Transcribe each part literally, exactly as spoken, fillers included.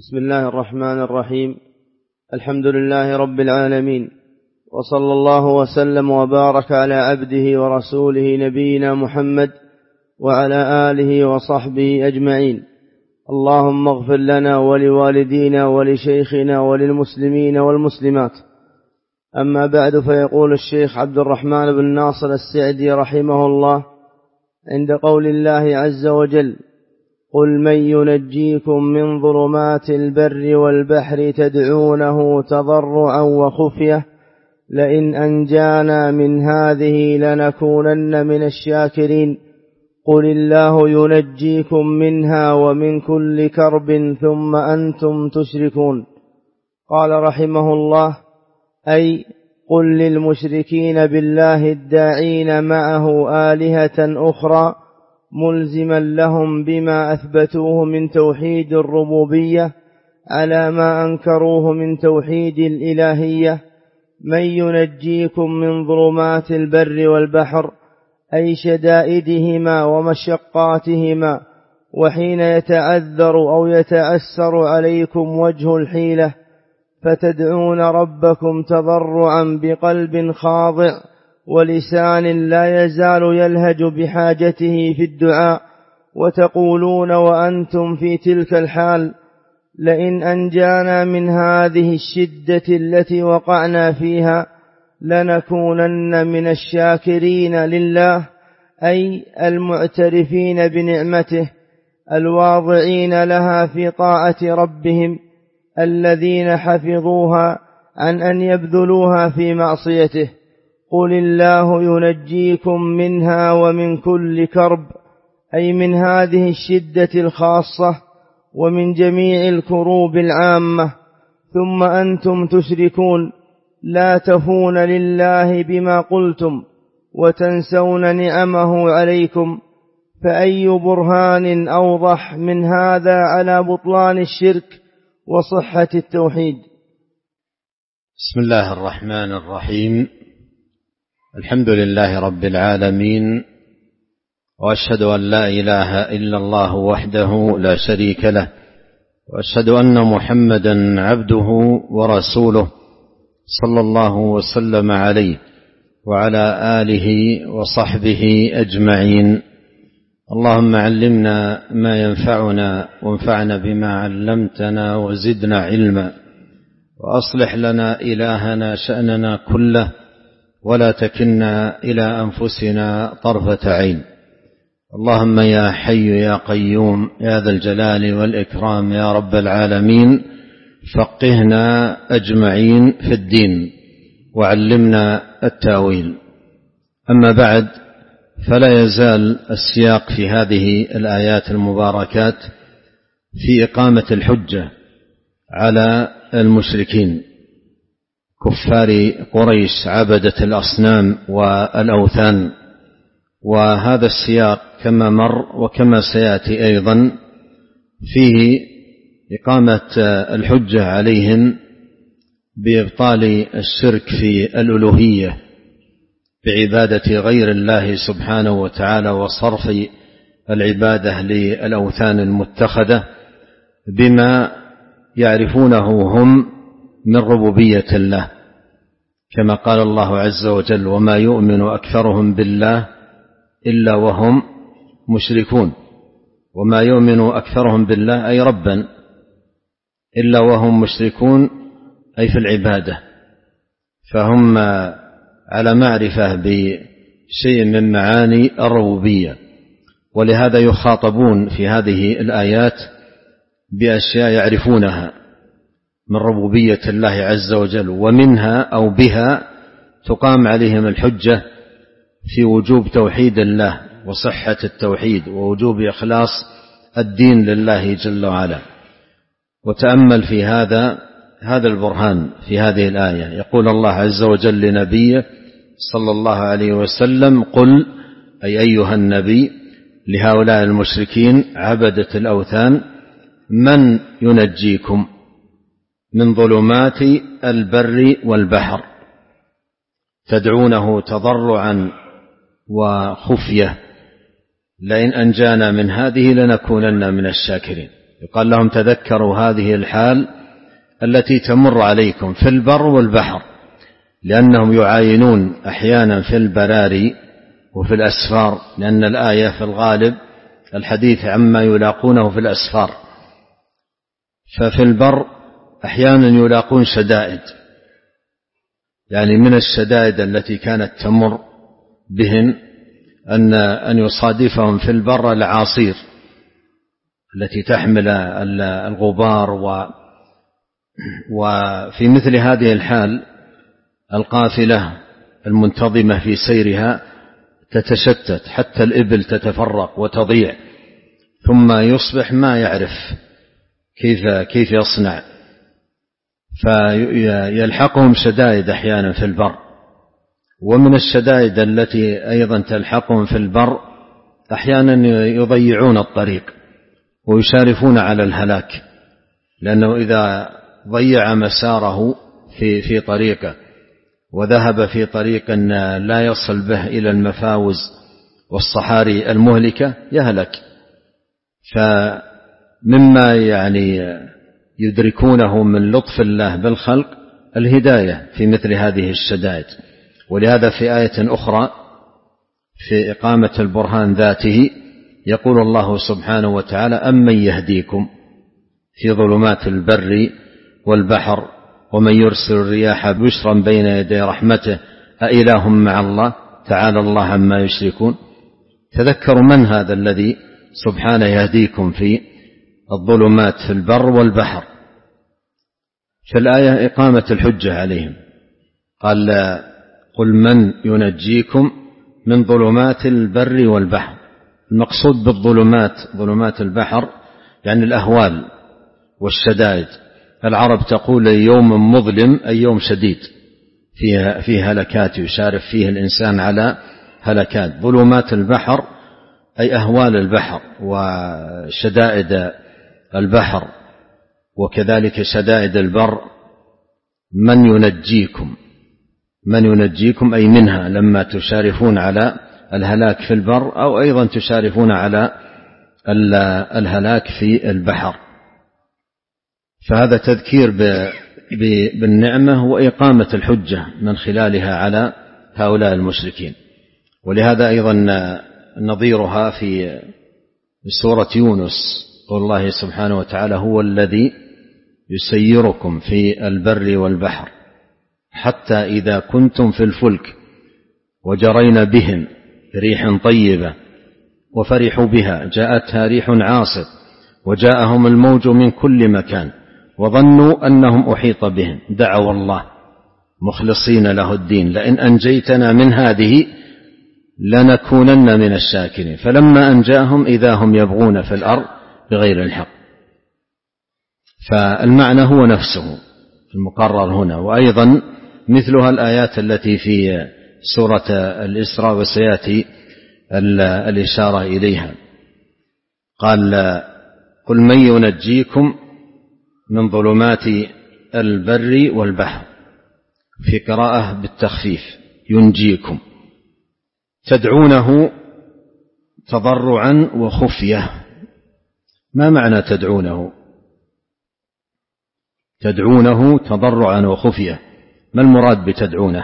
بسم الله الرحمن الرحيم. الحمد لله رب العالمين، وصلى الله وسلم وبارك على عبده ورسوله نبينا محمد وعلى آله وصحبه أجمعين. اللهم اغفر لنا ولوالدينا ولشيخنا وللمسلمين والمسلمات. أما بعد، فيقول الشيخ عبد الرحمن بن ناصر السعدي رحمه الله عند قول الله عز وجل: قل من ينجيكم من ظلمات البر والبحر تدعونه تضرعا وخفية لئن أنجانا من هذه لنكونن من الشاكرين قل الله ينجيكم منها ومن كل كرب ثم أنتم تشركون. قال رحمه الله: أي قل للمشركين بالله الداعين معه آلهة أخرى ملزما لهم بما أثبتوه من توحيد الربوبية على ما أنكروه من توحيد الإلهية: من ينجيكم من ظلمات البر والبحر، أي شدائدهما ومشقاتهما، وحين يتعذر أو يتأسر عليكم وجه الحيلة فتدعون ربكم تضرعا بقلب خاضع ولسان لا يزال يلهج بحاجته في الدعاء، وتقولون وأنتم في تلك الحال: لئن أنجانا من هذه الشدة التي وقعنا فيها لنكونن من الشاكرين لله، أي المعترفين بنعمته الواضعين لها في طاعة ربهم الذين حفظوها عن أن يبذلوها في معصيته. قل الله ينجيكم منها ومن كل كرب، أي من هذه الشدة الخاصة ومن جميع الكروب العامة. ثم أنتم تشركون، لا تفون لله بما قلتم وتنسون نعمه عليكم، فأي برهان أوضح من هذا على بطلان الشرك وصحة التوحيد؟ بسم الله الرحمن الرحيم. الحمد لله رب العالمين، وأشهد أن لا إله إلا الله وحده لا شريك له، وأشهد أن محمدا عبده ورسوله صلى الله وسلم عليه وعلى آله وصحبه أجمعين. اللهم علمنا ما ينفعنا وانفعنا بما علمتنا وزدنا علما، وأصلح لنا إلهنا شأننا كله ولا تكلنا إلى أنفسنا طرفة عين. اللهم يا حي يا قيوم يا ذا الجلال والإكرام يا رب العالمين، فقهنا أجمعين في الدين وعلمنا التأويل. أما بعد، فلا يزال السياق في هذه الآيات المباركات في إقامة الحجة على المشركين كفار قريش عبدة الأصنام والأوثان. وهذا السياق كما مر وكما سيأتي أيضا فيه إقامة الحجة عليهم بإبطال الشرك في الألوهية بعبادة غير الله سبحانه وتعالى، وصرف العبادة للأوثان المتخذة بما يعرفونه هم من ربوبية الله، كما قال الله عز وجل: وما يؤمن أكثرهم بالله إلا وهم مشركون. وما يؤمن أكثرهم بالله أي ربا إلا وهم مشركون، أي في العبادة، فهم على معرفة بشيء من معاني الربوبية، ولهذا يخاطبون في هذه الآيات بأشياء يعرفونها من ربوبية الله عز وجل، ومنها أو بها تقام عليهم الحجة في وجوب توحيد الله وصحة التوحيد ووجوب إخلاص الدين لله جل وعلا. وتأمل في هذا هذا البرهان في هذه الآية. يقول الله عز وجل لنبيه صلى الله عليه وسلم: قل، أي أيها النبي، لهؤلاء المشركين عبدة الأوثان: من ينجيكم من ظلمات البر والبحر تدعونه تضرعا وخفية لئن أنجانا من هذه لنكونن من الشاكرين. يقال لهم تذكروا هذه الحال التي تمر عليكم في البر والبحر، لأنهم يعاينون أحيانا في البراري وفي الأسفار، لأن الآية في الغالب الحديث عما يلاقونه في الأسفار. ففي البر أحيانا يلاقون شدائد، يعني من الشدائد التي كانت تمر بهم أن أن يصادفهم في البر الأعاصير التي تحمل الغبار، و وفي مثل هذه الحال القافلة المنتظمة في سيرها تتشتت حتى الإبل تتفرق وتضيع، ثم يصبح ما يعرف كيف كيف يصنع، فيلحقهم شدائد أحيانا في البر. ومن الشدائد التي أيضا تلحقهم في البر أحيانا يضيعون الطريق ويشارفون على الهلاك، لأنه إذا ضيع مساره في في طريقه وذهب في طريق لا يصل به إلى المفاوز والصحاري المهلكة يهلك. فمما يعني يدركونه من لطف الله بالخلق الهداية في مثل هذه الشدائد. ولهذا في آية أخرى في إقامة البرهان ذاته يقول الله سبحانه وتعالى: أمن يهديكم في ظلمات البر والبحر ومن يرسل الرياح بشرا بين يدي رحمته أإله مع الله تعالى الله عما يشركون. تذكروا من هذا الذي سبحانه يهديكم في الظلمات في البر والبحر. في الآية إقامة الحجة عليهم، قال: قل من ينجيكم من ظلمات البر والبحر. المقصود بالظلمات ظلمات البحر يعني الأهوال والشدائد. العرب تقول يوم مظلم أي يوم شديد فيه, فيه هلكات يشارف فيه الإنسان على هلكات. ظلمات البحر أي أهوال البحر وشدائد البحر، وكذلك شدائد البر. من ينجيكم من ينجيكم أي منها لما تشارفون على الهلاك في البر، أو أيضا تشارفون على الهلاك في البحر. فهذا تذكير بالنعمة وإقامة الحجة من خلالها على هؤلاء المشركين. ولهذا أيضا نظيرها في سورة يونس، قول الله سبحانه وتعالى: هو الذي يسيركم في البر والبحر حتى إذا كنتم في الفلك وجرين بهم ريح طيبة وفرحوا بها جاءتها ريح عاصف وجاءهم الموج من كل مكان وظنوا أنهم أحيط بهم دعوا الله مخلصين له الدين لئن أنجيتنا من هذه لنكونن من الشاكرين فلما أنجاهم إذا هم يبغون في الأرض بغير الحق. فالمعنى هو نفسه المقرر هنا. وأيضا مثلها الآيات التي في سورة الإسراء وسيأتي الإشارة إليها. قال: قل من ينجيكم من ظلمات البر والبحر، في قراءة بالتخفيف ينجيكم. تدعونه تضرعا وخفية. ما معنى تدعونه؟ تدعونه تضرعا وخفية، ما المراد بتدعونه؟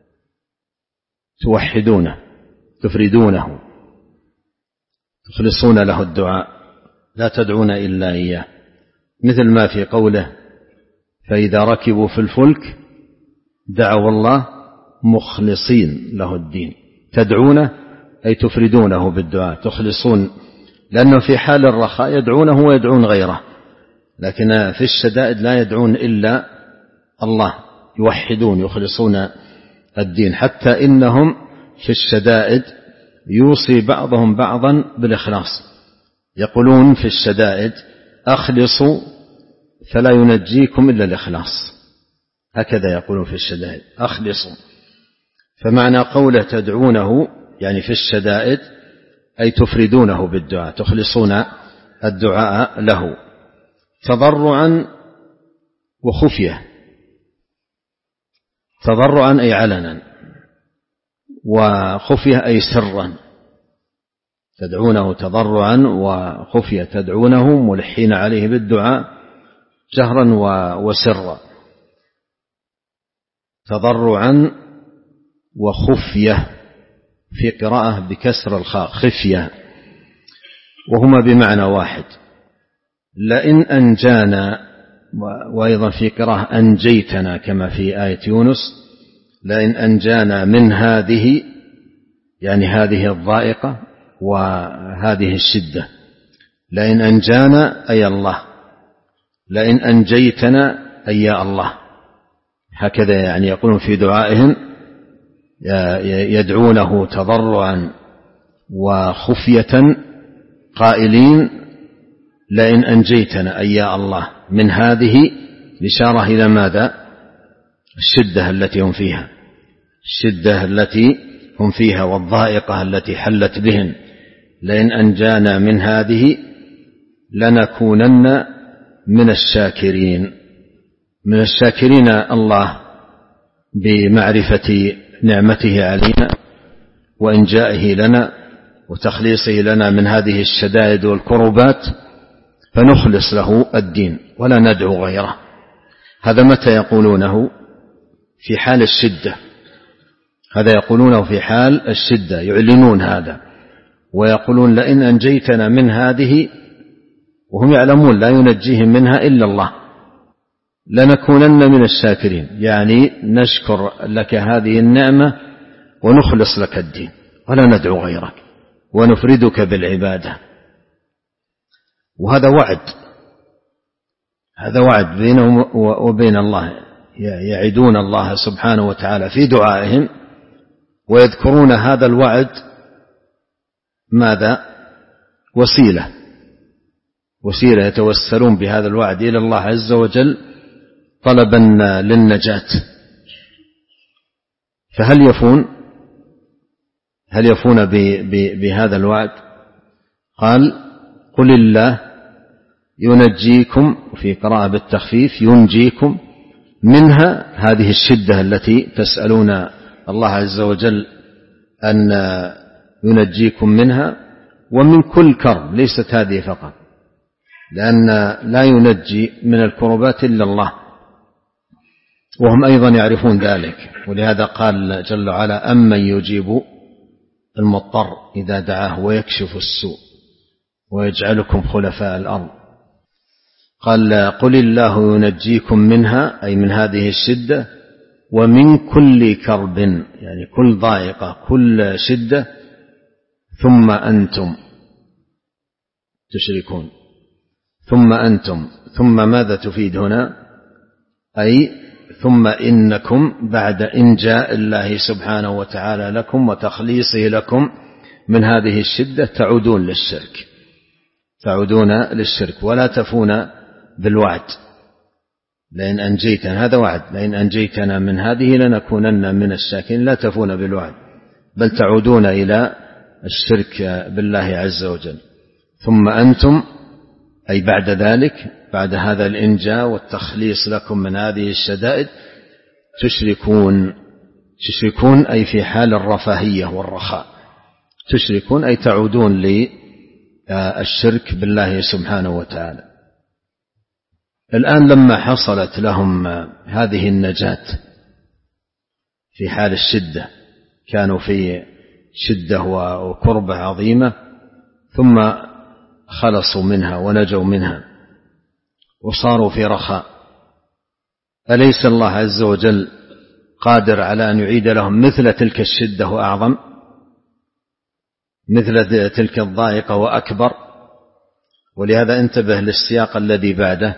توحدونه، تفردونه، تخلصون له الدعاء، لا تدعون إلا إياه، مثل ما في قوله: فإذا ركبوا في الفلك دعوا الله مخلصين له الدين. تدعونه أي تفردونه بالدعاء، تخلصون، لأنه في حال الرخاء يدعونه ويدعون غيره، لكن في الشدائد لا يدعون إلا الله، يوحدون يخلصون الدين. حتى إنهم في الشدائد يوصي بعضهم بعضا بالإخلاص، يقولون في الشدائد: أخلصوا فلا ينجيكم إلا الإخلاص. هكذا يقولون في الشدائد: أخلصوا. فمعنى قوله تدعونه يعني في الشدائد أي تفردونه بالدعاء، تخلصون الدعاء له. تضرعا وخفية. تضرعا أي علنا، وخفية أي سرا. تدعونه تضرعا وخفية، تدعونه ملحين عليه بالدعاء جهرا وسرا، تضرعا وخفية، في قراءة بكسر الخاء خفية، وهما بمعنى واحد. لئن أنجانا، وأيضا في قراءة أنجيتنا كما في آية يونس، لئن أنجانا من هذه، يعني هذه الضائقة وهذه الشدة. لئن أنجانا أي الله، لئن أنجيتنا أي يا الله، هكذا يعني يقولون في دعائهم، يدعونه تضرعا وخفية قائلين لئن أنجيتنا أي يا الله من هذه، الإشارة إلى ماذا؟ الشدة التي هم فيها، الشدة التي هم فيها والضائقة التي حلت بهم. لئن أنجانا من هذه لنكونن من الشاكرين، من الشاكرين الله بمعرفة نعمته علينا وإنجائه لنا وتخليصه لنا من هذه الشدائد والكربات، فنخلص له الدين ولا ندعو غيره. هذا متى يقولونه؟ في حال الشدة، هذا يقولونه في حال الشدة، يعلنون هذا ويقولون لئن أنجيتنا من هذه، وهم يعلمون لا ينجيهم منها إلا الله، لنكونن من الشاكرين، يعني نشكر لك هذه النعمة ونخلص لك الدين ولا ندعو غيرك ونفردك بالعبادة. وهذا وعد، هذا وعد بينهم وبين الله، يعدون الله سبحانه وتعالى في دعائهم ويذكرون هذا الوعد ماذا؟ وسيلة، وسيلة يتوسلون بهذا الوعد إلى الله عز وجل طلبا للنجاة. فهل يفون هل يفون بهذا الوعد؟ قال قل الله ينجيكم، في قراءة بالتخفيف ينجيكم منها، هذه الشدة التي تسألون الله عز وجل أن ينجيكم منها، ومن كل كرب، ليست هذه فقط، لأن لا ينجي من الكربات إلا الله، وهم أيضا يعرفون ذلك. ولهذا قال جل وعلا أمن يجيب المضطر إذا دعاه ويكشف السوء ويجعلكم خلفاء الأرض. قال قل الله ينجيكم منها، أي من هذه الشدة، ومن كل كرب، يعني كل ضائقة، كل شدة، ثم أنتم تشركون. ثم أنتم، ثم ماذا تفيد هنا؟ أي ثم إنكم بعد إنجاء الله سبحانه وتعالى لكم وتخليصه لكم من هذه الشدة تعودون للشرك، تعودون للشرك ولا تفون بالوعد. لئن أنجيتنا، هذا وعد، لئن أنجيتنا من هذه لنكونن من الشاكرين، لا تفون بالوعد بل تعودون إلى الشرك بالله عز وجل. ثم أنتم أي بعد ذلك، بعد هذا الإنجاء والتخليص لكم من هذه الشدائد، تشركون. تشركون أي في حال الرفاهية والرخاء، تشركون أي تعودون للشرك بالله سبحانه وتعالى. الآن لما حصلت لهم هذه النجاة في حال الشدة، كانوا في شدة وكربة عظيمة، ثم خلصوا منها ونجوا منها وصاروا في رخاء، أليس الله عز وجل قادر على أن يعيد لهم مثل تلك الشدة وأعظم، مثل تلك الضائقة وأكبر؟ ولهذا انتبه للسياق الذي بعده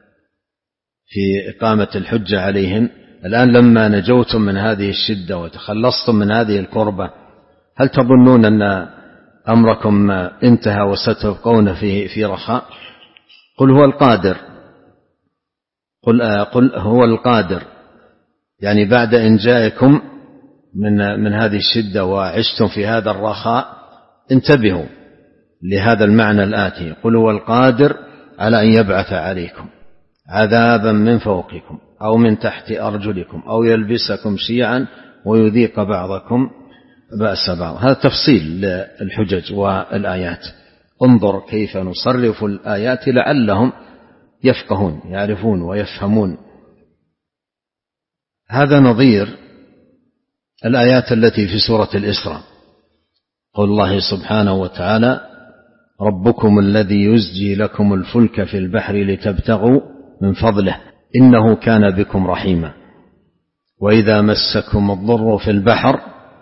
في إقامة الحجة عليهم. الآن لما نجوتم من هذه الشدة وتخلصتم من هذه الكربة، هل تظنون أن أمركم انتهى وستبقون في في رخاء؟ قل هو القادر، قل, قل هو القادر، يعني بعد إنجائكم من من هذه الشدة وعشتم في هذا الرخاء، انتبهوا لهذا المعنى الآتي: قل هو القادر على أن يبعث عليكم عذابا من فوقكم أو من تحت أرجلكم أو يلبسكم شيعا ويذيق بعضكم بأس بعض. هذا تفصيل للحجج والآيات. انظر كيف نصرف الآيات لعلهم يفقهون، يعرفون ويفهمون. هذا نظير الآيات التي في سورة الإسراء، قول الله سبحانه وتعالى: ربكم الذي يزجي لكم الفلك في البحر لتبتغوا من فضله إنه كان بكم رحيما وإذا مسكم الضر في البحر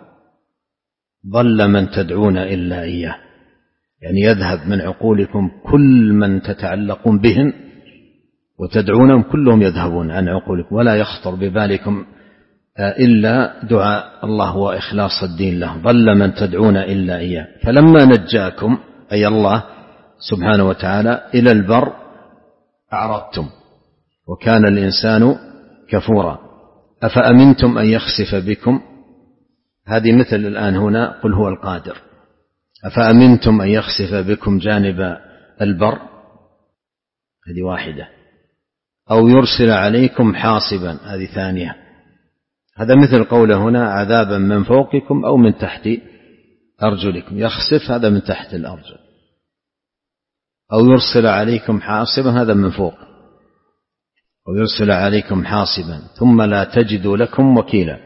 ضل من تدعون إلا إياه. يعني يذهب من عقولكم كل من تتعلقون بهم وتدعونهم، كلهم يذهبون عن عقولكم، ولا يخطر ببالكم إلا دعاء الله وإخلاص الدين له. ضل من تدعون إلا إياه. فلما نجاكم أي الله سبحانه وتعالى إلى البر أعرضتم وكان الإنسان كفورا. أفأمنتم أن يخسف بكم، هذه مثل الآن هنا قل هو القادر. أفأمنتم أن يخسف بكم جانب البر، هذه واحدة، أو يرسل عليكم حاصبا، هذه ثانية. هذا مثل قوله هنا: عذابا من فوقكم أو من تحت أرجلكم. يخسف هذا من تحت الأرجل، أو يرسل عليكم حاصبا هذا من فوق، أو يرسل عليكم حاصبا ثم لا تجدوا لكم وكيلا،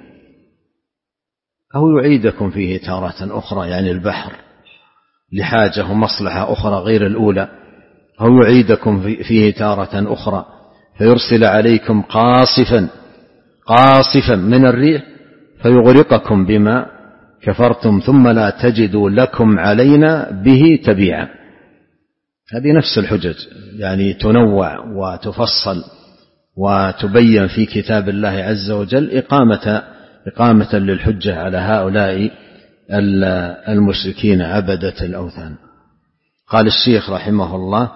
أو يعيدكم فيه تارة أخرى، يعني البحر لحاجة ومصلحة أخرى غير الأولى، أو يعيدكم فيه تارة أخرى فيرسل عليكم قاصفا قاصفا من الريح فيغرقكم بما كفرتم ثم لا تجدوا لكم علينا به تبيعا. هذه نفس الحجج، يعني تنوع وتفصل وتبين في كتاب الله عز وجل إقامة إقامة للحجة على هؤلاء المشركين عبدة الأوثان. قال الشيخ رحمه الله: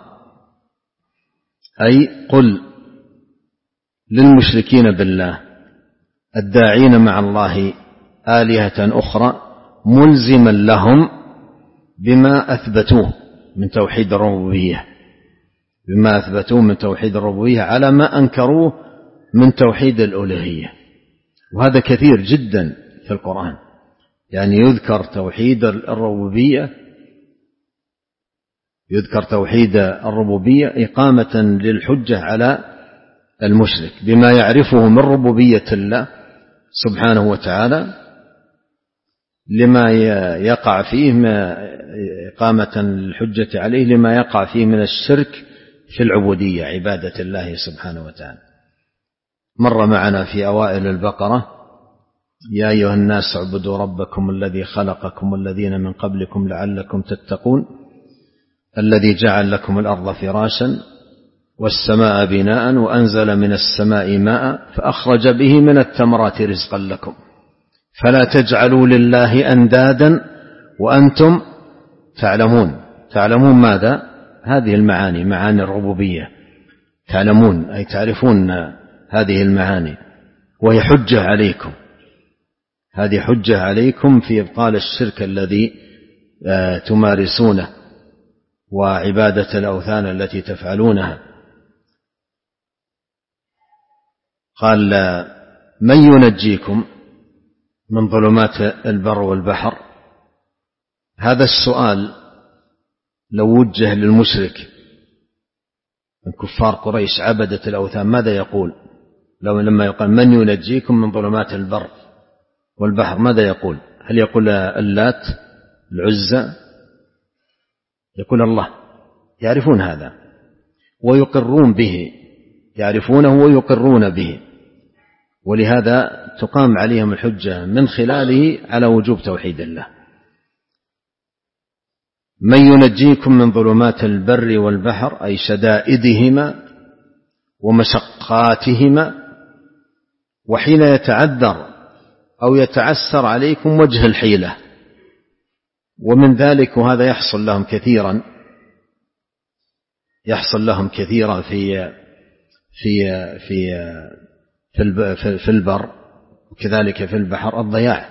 أي قل للمشركين بالله الداعين مع الله آلهة أخرى ملزما لهم بما أثبتوه من توحيد الربوبية، بما أثبتوه من توحيد الربوبية على ما أنكروه من توحيد الألوهية. وهذا كثير جدا في القرآن، يعني يذكر توحيد الربوبية يذكر توحيد الربوبية إقامة للحجة على المشرك بما يعرفه من ربوبية الله سبحانه وتعالى، لما يقع فيه ما إقامة الحجة عليه لما يقع فيه من الشرك في العبودية، عبادة الله سبحانه وتعالى. مر معنا في أوائل البقرة: يا أيها الناس اعبدوا ربكم الذي خلقكم والذين من قبلكم لعلكم تتقون الذي جعل لكم الأرض فراشا والسماء بناء وأنزل من السماء ماء فأخرج به من الثمرات رزقا لكم فلا تجعلوا لله أندادا وأنتم تعلمون. تعلمون ماذا؟ هذه المعاني، معاني الربوبية، تعلمون أي تعرفون هذه المعاني، وهي حجة عليكم، هذه حجة عليكم في إبطال الشرك الذي تمارسونه وعبادة الأوثان التي تفعلونها. قال: من ينجيكم من ظلمات البر والبحر؟ هذا السؤال لو وجه للمشرك من كفار قريش عبدة الأوثان ماذا يقول؟ لو لما يقال من ينجيكم من ظلمات البر والبحر ماذا يقول؟ هل يقول اللات، العزى؟ يقول الله. يعرفون هذا ويقرون به، يعرفونه ويقرون به، ولهذا تقام عليهم الحجة من خلاله على وجوب توحيد الله. من ينجيكم من ظلمات البر والبحر أي شدائدهما ومشقاتهما، وحين يتعذر أو يتعسر عليكم وجه الحيلة، ومن ذلك وهذا يحصل لهم كثيرا يحصل لهم كثيرا في في في في في البر وكذلك في البحر الضياع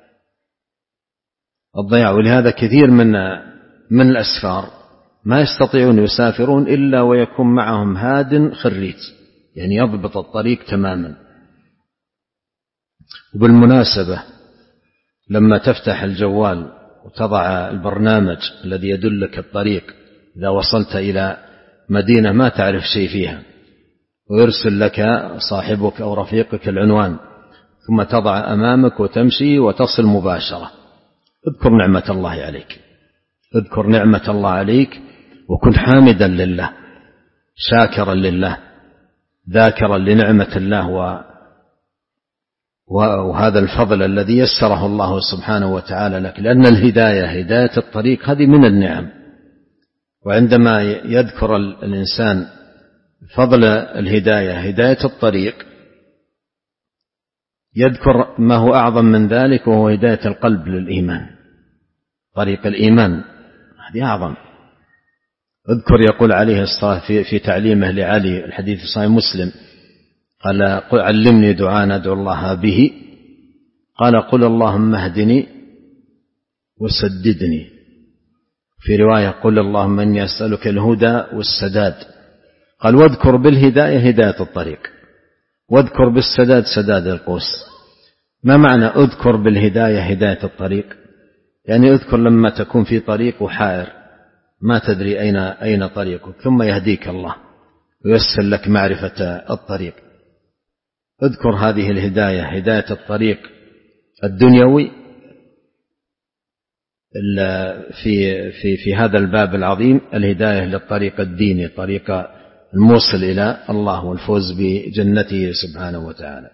الضياع ولهذا كثير من من الأسفار ما يستطيعون يسافرون إلا ويكون معهم هاد خريج، يعني يضبط الطريق تماما. وبالمناسبة لما تفتح الجوال وتضع البرنامج الذي يدلك الطريق إذا وصلت إلى مدينة ما تعرف شيء فيها، ويرسل لك صاحبك أو رفيقك العنوان، ثم تضع أمامك وتمشي وتصل مباشرة. اذكر نعمة الله عليك، اذكر نعمة الله عليك، وكن حامدا لله شاكرا لله ذاكرا لنعمة الله و... وهذا الفضل الذي يسره الله سبحانه وتعالى لك، لأن الهداية هداية الطريق هذه من النعم. وعندما يذكر الإنسان فضل الهداية هداية الطريق يذكر ما هو أعظم من ذلك، وهو هداية القلب للإيمان، طريق الإيمان هذه أعظم. اذكر يقول عليه الصلاة في, في تعليمه لعلي، الحديث صحيح مسلم، قال علمني دعاء ندعو الله به، قال قل اللهم اهدني وسددني، في رواية قل اللهم إني أسألك الهدى والسداد. قال واذكر بالهداية هداية الطريق، واذكر بالسداد سداد القوس. ما معنى اذكر بالهداية هداية الطريق؟ يعني اذكر لما تكون في طريق وحائر ما تدري أين أين طريقك، ثم يهديك الله ويسر لك معرفة الطريق. اذكر هذه الهداية هداية الطريق الدنيوي في في في هذا الباب العظيم، الهداية للطريق الديني، طريق الموصل إلى الله والفوز بجنته سبحانه وتعالى.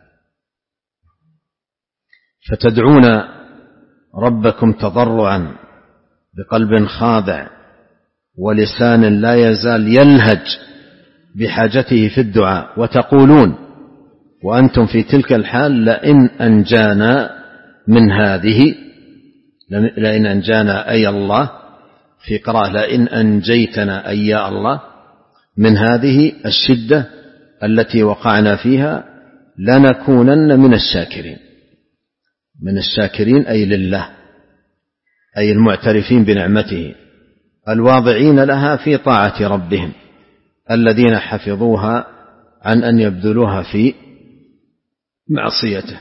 فتدعون ربكم تضرعا بقلب خاضع ولسان لا يزال يلهج بحاجته في الدعاء، وتقولون وأنتم في تلك الحال لئن أنجانا من هذه، لئن أنجانا أي الله، في قراءة لئن أنجيتنا أي يا الله، من هذه الشدة التي وقعنا فيها لنكونن من الشاكرين. من الشاكرين أي لله، أي المعترفين بنعمته، الواضعين لها في طاعة ربهم، الذين حفظوها عن أن يبذلوها في معصيته.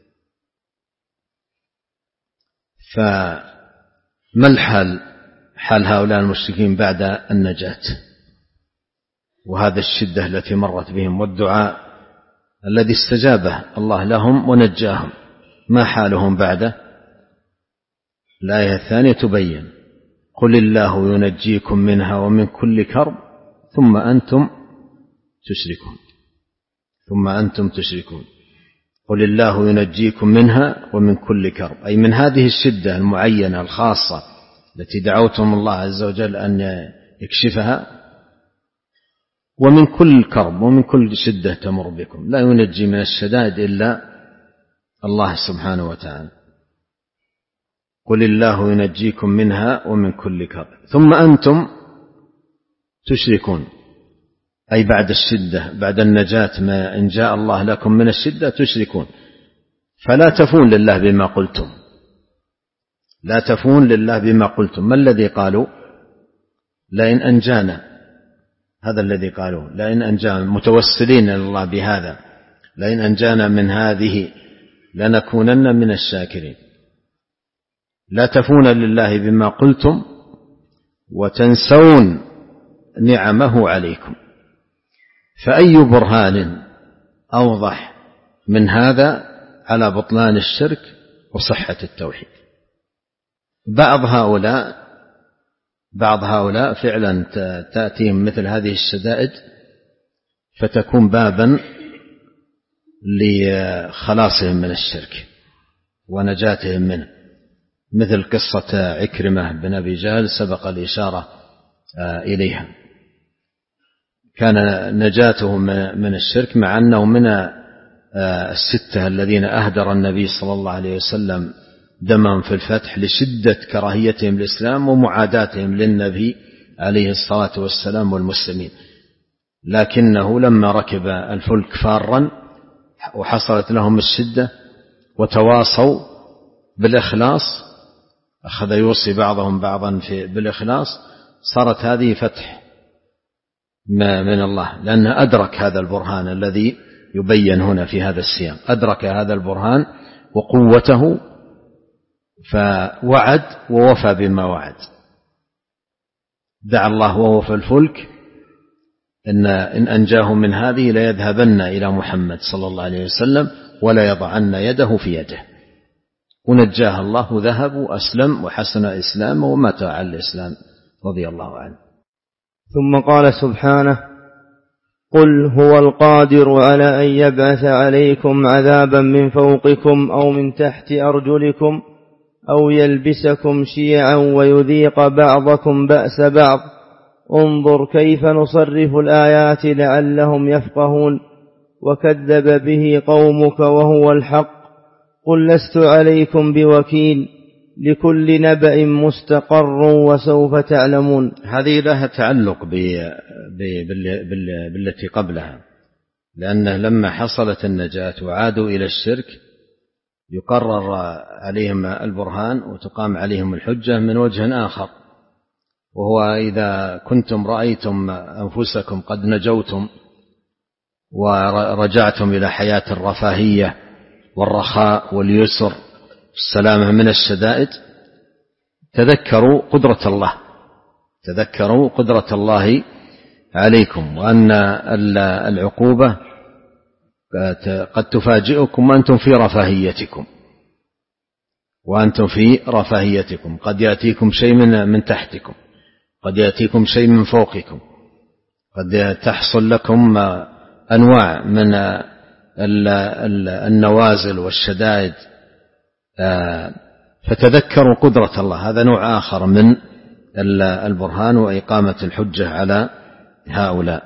فما الحال حال هؤلاء المشركين بعد النجاة وهذا الشدة التي مرت بهم والدعاء الذي استجابه الله لهم ونجاهم؟ ما حالهم بعده؟ الآية الثانية تبين قل الله ينجيكم منها ومن كل كرب ثم أنتم تشركون. ثم أنتم تشركون قل الله ينجيكم منها ومن كل كرب، أي من هذه الشدة المعينة الخاصة التي دعوتم الله عز وجل أن يكشفها، ومن كل كرب ومن كل شدة تمر بكم. لا ينجي من الشدائد إلا الله سبحانه وتعالى. قل الله ينجيكم منها ومن كل كرب ثم أنتم تشركون، أي بعد الشدة بعد النجاة ما إن جاء الله لكم من الشدة تشركون. فلا تفون لله بما قلتم، لا تفون لله بما قلتم. ما الذي قالوا؟ لئن أنجانا، هذا الذي قالوا لئن أنجانا، متوسلين إلى الله بهذا، لئن أنجانا من هذه لنكونن من الشاكرين. لا تفون لله بما قلتم وتنسون نعمه عليكم. فأي برهان أوضح من هذا على بطلان الشرك وصحة التوحيد؟ بعض هؤلاء بعض هؤلاء فعلا تأتيهم مثل هذه الشدائد فتكون بابا لخلاصهم من الشرك ونجاتهم منه، مثل قصة عكرمة بن أبي جهل سبق الإشارة إليها. كان نجاته من الشرك مع أنه من الستة الذين أهدر النبي صلى الله عليه وسلم دمهم في الفتح لشدة كراهيتهم الإسلام ومعاداتهم للنبي عليه الصلاة والسلام والمسلمين، لكنه لما ركب الفلك فارا وحصلت لهم الشدة وتواصوا بالإخلاص، أخذ يوصي بعضهم بعضا في بالإخلاص، صارت هذه فتح من الله، لأنه أدرك هذا البرهان الذي يبين هنا في هذا السياق، أدرك هذا البرهان وقوته فوعد ووفى بما وعد. دعا الله وهو في الفلك إن, إن أنجاه من هذه ليذهبن إلى محمد صلى الله عليه وسلم ولا يضعن يده في يده، ونجاه الله، ذهب وأسلم وحسن إسلامه ومات على الإسلام رضي الله عنه. ثم قال سبحانه: قل هو القادر على أن يبعث عليكم عذابا من فوقكم أو من تحت أرجلكم أو يلبسكم شيعا ويذيق بعضكم بأس بعض انظر كيف نصرف الآيات لعلهم يفقهون وكذب به قومك وهو الحق قل لست عليكم بوكيل لكل نبأ مستقر وسوف تعلمون. هذه لها تعلق بالتي قبلها، لأنه لما حصلت النجاة وعادوا إلى الشرك يقرر عليهم البرهان وتقام عليهم الحجة من وجه آخر، وهو إذا كنتم رأيتم أنفسكم قد نجوتم ورجعتم إلى حياة الرفاهية والرخاء واليسر السلامة من الشدائد، تذكروا قدرة الله تذكروا قدرة الله عليكم، وأن العقوبة قد تفاجئكم وأنتم في رفاهيتكم وأنتم في رفاهيتكم قد يأتيكم شيء من من تحتكم، قد يأتيكم شيء من فوقكم، قد تحصل لكم أنواع من النوازل والشدائد، فتذكروا قدرة الله. هذا نوع آخر من البرهان وإقامة الحجة على هؤلاء.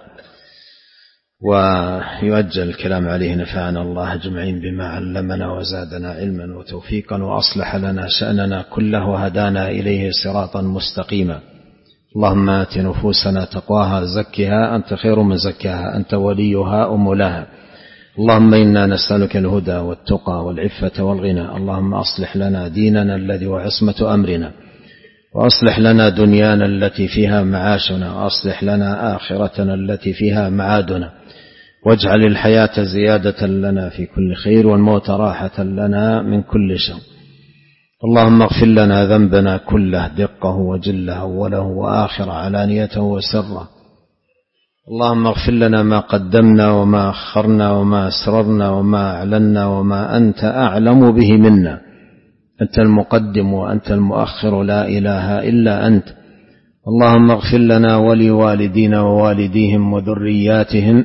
ويؤجل الكلام عليه، نفعنا الله أجمعين بما علمنا وزادنا علما وتوفيقا وأصلح لنا شأننا كله وهدانا إليه صراطا مستقيما. اللهم آت نفوسنا تقواها زكها أنت خير من زكاها أنت وليها ومولاها. اللهم إنا نسألك الهدى والتقى والعفة والغنى. اللهم أصلح لنا ديننا الذي هو عصمة أمرنا، وأصلح لنا دنيانا التي فيها معاشنا، وأصلح لنا آخرتنا التي فيها معادنا، واجعل الحياة زيادة لنا في كل خير والموت راحة لنا من كل شر. اللهم اغفر لنا ذنبنا كله دقه وجله أوله وآخر علانيته وسره. اللهم اغفر لنا ما قدمنا وما أخرنا وما أسررنا وما أعلنا وما أنت أعلم به منا. أنت المقدم وأنت المؤخر، لا إله إلا أنت. اللهم اغفر لنا ولوالدينا ووالديهم وذرياتهم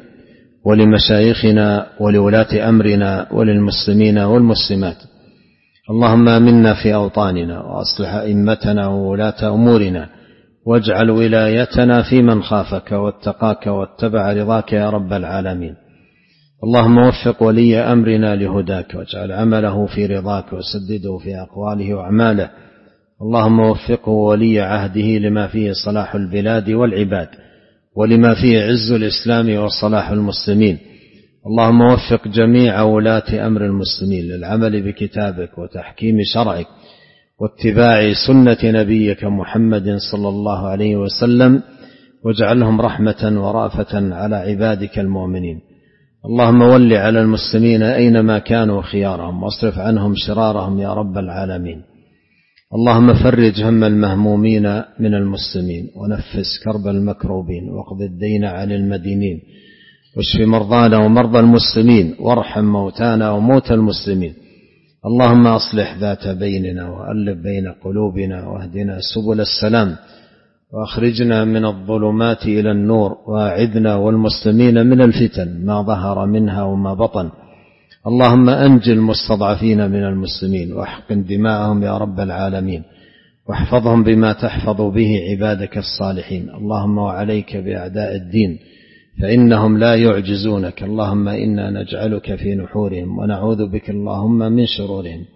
ولمشايخنا ولولاة أمرنا وللمسلمين والمسلمات. اللهم آمنا في أوطاننا وأصلح أئمتنا وولاة أمورنا، واجعل ولايتنا في من خافك واتقاك واتبع رضاك يا رب العالمين. اللهم وفق ولي أمرنا لهداك، واجعل عمله في رضاك وسدده في أقواله وأعماله. اللهم وفقه ولي عهده لما فيه صلاح البلاد والعباد، ولما فيه عز الإسلام وصلاح المسلمين. اللهم وفق جميع ولاة أمر المسلمين للعمل بكتابك وتحكيم شرعك واتباع سنة نبيك محمد صلى الله عليه وسلم، واجعلهم رحمة ورأفة على عبادك المؤمنين. اللهم ول على المسلمين أينما كانوا خيارهم، واصرف عنهم شرارهم يا رب العالمين. اللهم فرج هم المهمومين من المسلمين، ونفس كرب المكروبين، واقض الدين عن المدينين، واشف مرضانا ومرضى المسلمين، وارحم موتانا وموتى المسلمين. اللهم أصلح ذات بيننا وألف بين قلوبنا، واهدنا سبل السلام، وأخرجنا من الظلمات إلى النور، وأعذنا والمسلمين من الفتن ما ظهر منها وما بطن. اللهم أنجِ المستضعفين من المسلمين، واحقن دماءهم يا رب العالمين، واحفظهم بما تحفظ به عبادك الصالحين. اللهم وعليك بأعداء الدين فإنهم لا يعجزونك. اللهم إنا نجعلك في نحورهم ونعوذ بك اللهم من شرورهم.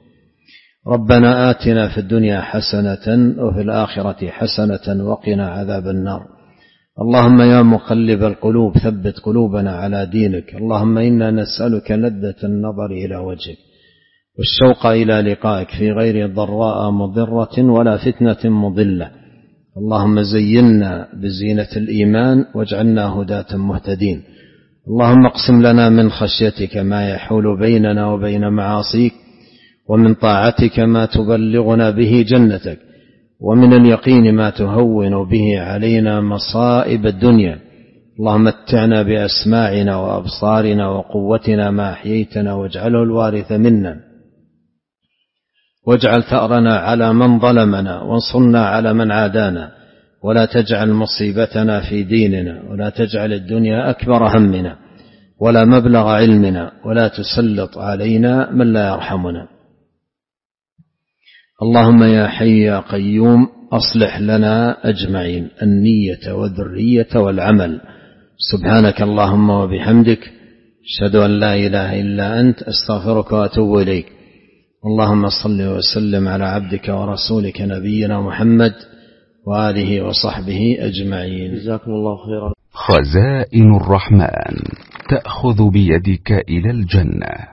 ربنا آتنا في الدنيا حسنة وفي الآخرة حسنة وقنا عذاب النار. اللهم يا مقلب القلوب ثبت قلوبنا على دينك. اللهم إنا نسألك لذة النظر إلى وجهك والشوق إلى لقائك في غير ضراء مضرة ولا فتنة مضلة. اللهم زينا بزينة الإيمان واجعلنا هداة مهتدين. اللهم اقسم لنا من خشيتك ما يحول بيننا وبين معاصيك، ومن طاعتك ما تبلغنا به جنتك، ومن اليقين ما تهون به علينا مصائب الدنيا. اللهم متعنا بأسماعنا وأبصارنا وقوتنا ما أحييتنا، واجعله الوارث منا، واجعل ثأرنا على من ظلمنا، وانصرنا على من عادانا، ولا تجعل مصيبتنا في ديننا، ولا تجعل الدنيا أكبر همنا ولا مبلغ علمنا، ولا تسلط علينا من لا يرحمنا. اللهم يا حي يا قيوم أصلح لنا أجمعين النية والذرية والعمل. سبحانك اللهم وبحمدك، أشهد أن لا إله إلا أنت، أستغفرك وأتوب إليك. اللهم صل وسلم على عبدك ورسولك نبينا محمد وآله وصحبه أجمعين. جزاكم الله خيرا. خزائن الرحمن تأخذ بيدك إلى الجنة.